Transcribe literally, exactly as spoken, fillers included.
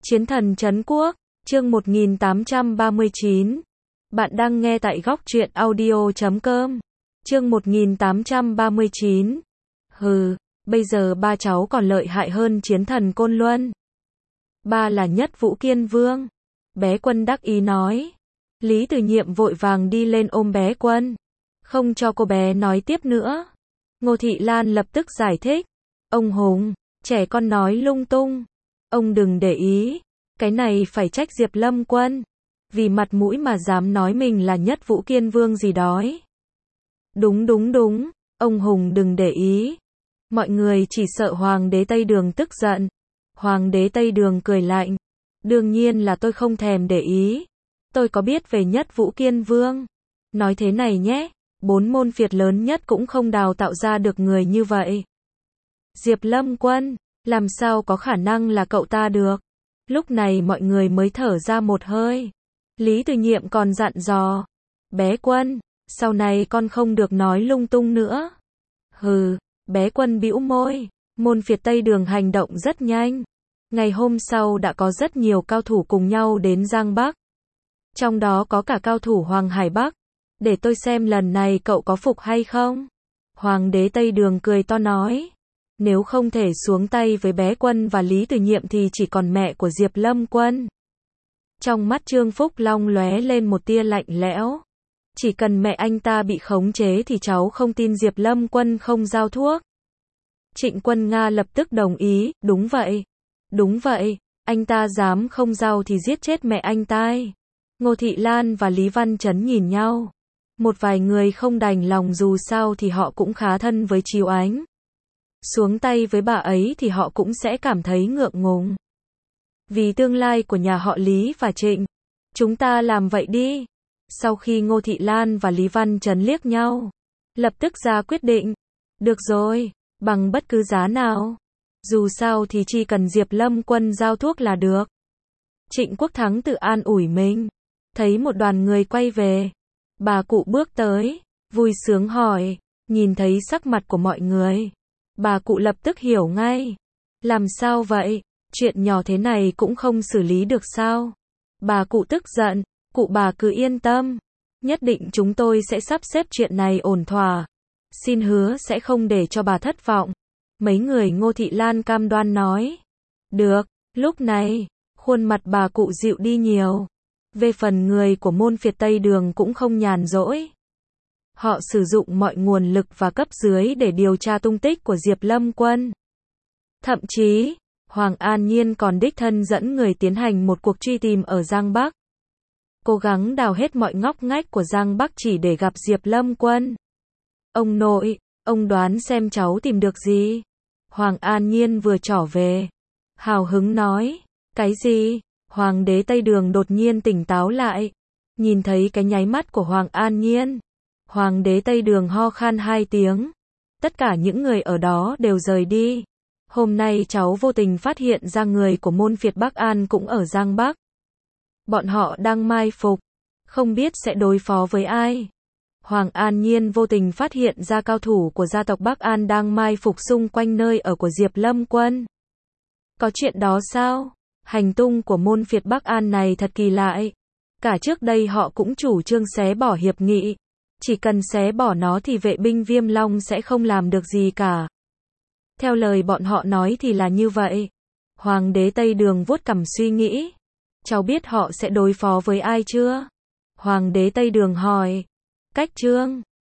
Chiến thần trấn quốc, chương một nghìn tám trăm ba mươi chín. Bạn đang nghe tại góc truyện audio chấm com. Chương một nghìn tám trăm ba mươi chín. Hừ, bây giờ ba cháu còn lợi hại hơn chiến thần Côn Luân. Ba là Nhất Vũ Kiên Vương. Bé Quân đắc ý nói. Lý Từ Nhiệm vội vàng đi lên ôm bé Quân, không cho cô bé nói tiếp nữa. Ngô Thị Lan lập tức giải thích. Ông Hùng, trẻ con nói lung tung. Ông đừng để ý, cái này phải trách Diệp Lâm Quân. Vì mặt mũi mà dám nói mình là Nhất Vũ Kiên Vương gì đó. Đúng đúng đúng, ông Hùng đừng để ý. Mọi người chỉ sợ Hoàng đế Tây Đường tức giận. Hoàng đế Tây Đường cười lạnh. Đương nhiên là tôi không thèm để ý. Tôi có biết về Nhất Vũ Kiên Vương. Nói thế này nhé, bốn môn phiệt lớn nhất cũng không đào tạo ra được người như vậy. Diệp Lâm Quân, làm sao có khả năng là cậu ta được? Lúc này mọi người mới thở ra một hơi. Lý Từ Nhiệm còn dặn dò. Bé Quân, sau này con không được nói lung tung nữa. Hừ, bé Quân bĩu môi. Môn phiệt Tây Đường hành động rất nhanh. Ngày hôm sau đã có rất nhiều cao thủ cùng nhau đến Giang Bắc. Trong đó có cả cao thủ Hoàng Hải Bắc. Để tôi xem lần này cậu có phục hay không? Hoàng đế Tây Đường cười to nói. Nếu không thể xuống tay với bé Quân và Lý Từ Nhiệm thì chỉ còn mẹ của Diệp Lâm Quân. Trong mắt Trương Phúc Long lóe lên một tia lạnh lẽo. Chỉ cần mẹ anh ta bị khống chế thì cháu không tin Diệp Lâm Quân không giao thuốc. Trịnh Quân Nga lập tức đồng ý, đúng vậy. Đúng vậy, anh ta dám không giao thì giết chết mẹ anh ta. Ngô Thị Lan và Lý Văn Chấn nhìn nhau. Một vài người không đành lòng, dù sao thì họ cũng khá thân với Chiêu Ánh. Xuống tay với bà ấy thì họ cũng sẽ cảm thấy ngượng ngùng. Vì tương lai của nhà họ Lý và Trịnh, chúng ta làm vậy đi. Sau khi Ngô Thị Lan và Lý Văn Chấn liếc nhau, lập tức ra quyết định. Được rồi, bằng bất cứ giá nào. Dù sao thì chỉ cần Diệp Lâm Quân giao thuốc là được. Trịnh Quốc Thắng tự an ủi mình. Thấy một đoàn người quay về. Bà cụ bước tới, vui sướng hỏi. Nhìn thấy sắc mặt của mọi người, bà cụ lập tức hiểu ngay. Làm sao vậy? Chuyện nhỏ thế này cũng không xử lý được sao? Bà cụ tức giận. Cụ bà cứ yên tâm. Nhất định chúng tôi sẽ sắp xếp chuyện này ổn thỏa. Xin hứa sẽ không để cho bà thất vọng. Mấy người Ngô Thị Lan cam đoan nói. Được, lúc này, khuôn mặt bà cụ dịu đi nhiều. Về phần người của môn phiệt Tây Đường cũng không nhàn rỗi. Họ sử dụng mọi nguồn lực và cấp dưới để điều tra tung tích của Diệp Lâm Quân. Thậm chí, Hoàng An Nhiên còn đích thân dẫn người tiến hành một cuộc truy tìm ở Giang Bắc. Cố gắng đào hết mọi ngóc ngách của Giang Bắc chỉ để gặp Diệp Lâm Quân. Ông nội, ông đoán xem cháu tìm được gì? Hoàng An Nhiên vừa trở về. Hào hứng nói. Cái gì? Hoàng đế Tây Đường đột nhiên tỉnh táo lại. Nhìn thấy cái nháy mắt của Hoàng An Nhiên. Hoàng đế Tây Đường ho khan hai tiếng. Tất cả những người ở đó đều rời đi. Hôm nay cháu vô tình phát hiện ra người của môn phiệt Bắc An cũng ở Giang Bắc. Bọn họ đang mai phục. Không biết sẽ đối phó với ai. Hoàng An Nhiên vô tình phát hiện ra cao thủ của gia tộc Bắc An đang mai phục xung quanh nơi ở của Diệp Lâm Quân. Có chuyện đó sao? Hành tung của môn phiệt Bắc An này thật kỳ lạ. Cả trước đây họ cũng chủ trương xé bỏ hiệp nghị. Chỉ cần xé bỏ nó thì vệ binh Viêm Long sẽ không làm được gì cả. Theo lời bọn họ nói thì là như vậy. Hoàng đế Tây Đường vuốt cằm suy nghĩ. Cháu biết họ sẽ đối phó với ai chưa? Hoàng đế Tây Đường hỏi. Cách Trương,